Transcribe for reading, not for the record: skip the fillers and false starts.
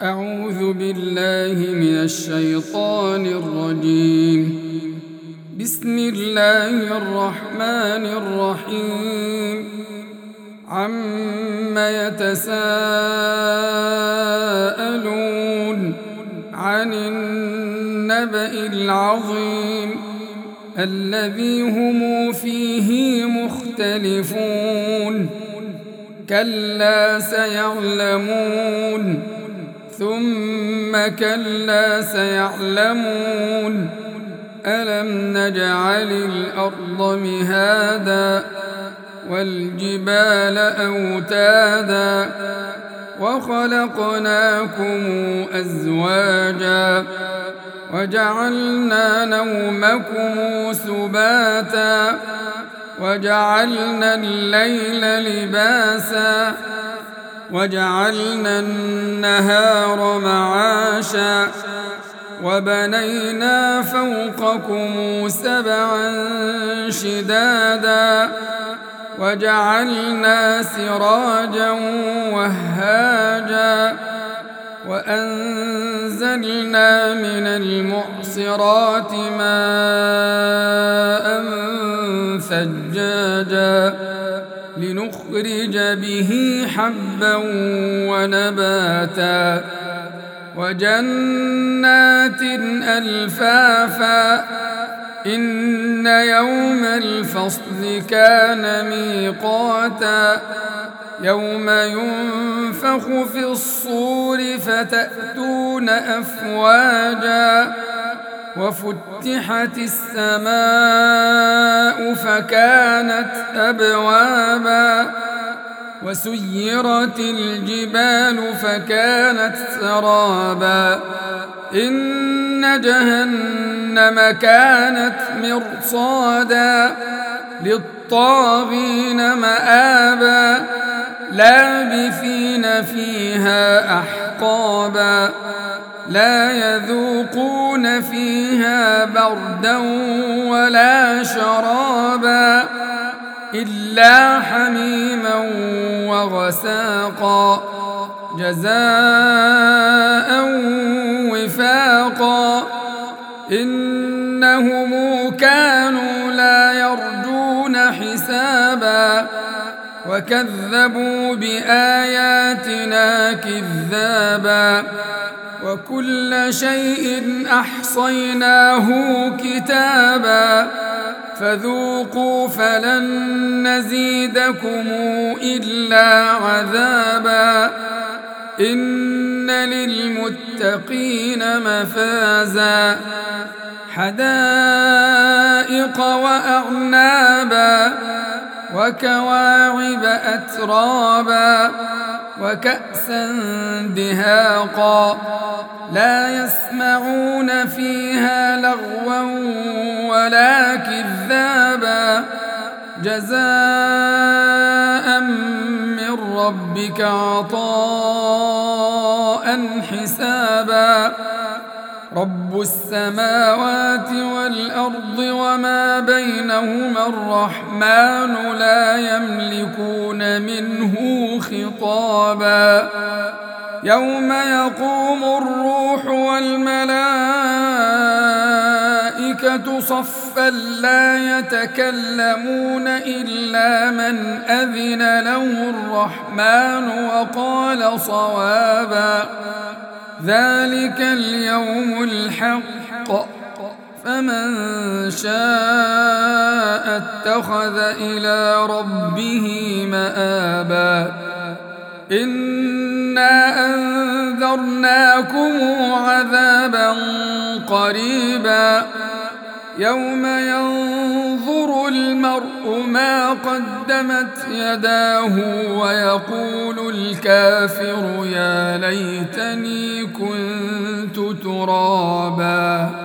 أعوذ بالله من الشيطان الرجيم. بسم الله الرحمن الرحيم. عم يتساءلون عن النبأ العظيم الذي هم فيه مختلفون. كلا سيعلمون ثم كلا سيعلمون. ألم نجعل الأرض مهادا والجبال أوتادا وخلقناكم أزواجا وجعلنا نومكم سباتا وجعلنا الليل لباسا وجعلنا النهار معاشا وبنينا فوقكم سبعا شدادا وجعلنا سراجا وهاجا وأنزلنا من المعصرات ماء ثجاجا لنخرج به حبا ونباتا وجنات ألفافا. إن يوم الفصل كان ميقاتا يوم ينفخ في الصور فتأتون أفواجا وفتحت السماء فكانت أبوابا وسيرت الجبال فكانت سرابا. إن جهنم كانت مرصادا للطاغين مآبا لابثين فيها أحقابا لا يذوقون فيها بردا ولا شرابا إلا حميما وغساقا جزاء وفاقا. إنهم كانوا لا يرجون حسابا وكذبوا بآياتنا كذابا وكل شيء أحصيناه كتابا فذوقوا فلن نزيدكم إلا عذابا. إن للمتقين مفازا حدائق وأعنابا وكواعب أترابا وكأسا دهاقا لا يسمعون فيها لغوا ولا كذابا جزاء من ربك عطاء حسابا. رب السماوات والأرض وما بينهما الرحمن لا يملكون منه خطابا. يوم يقوم الروح والملائكة صفا لا يتكلمون إلا من أذن له الرحمن وقال صوابا. ذلك اليوم الحق فمن شاء اتخذ إلى ربه مآبا. إنا أنذرناكم عذابا قريبا يوم ينظر المرء ما قدمت يداه ويقول الكافر يا ليتني كنت ترابا.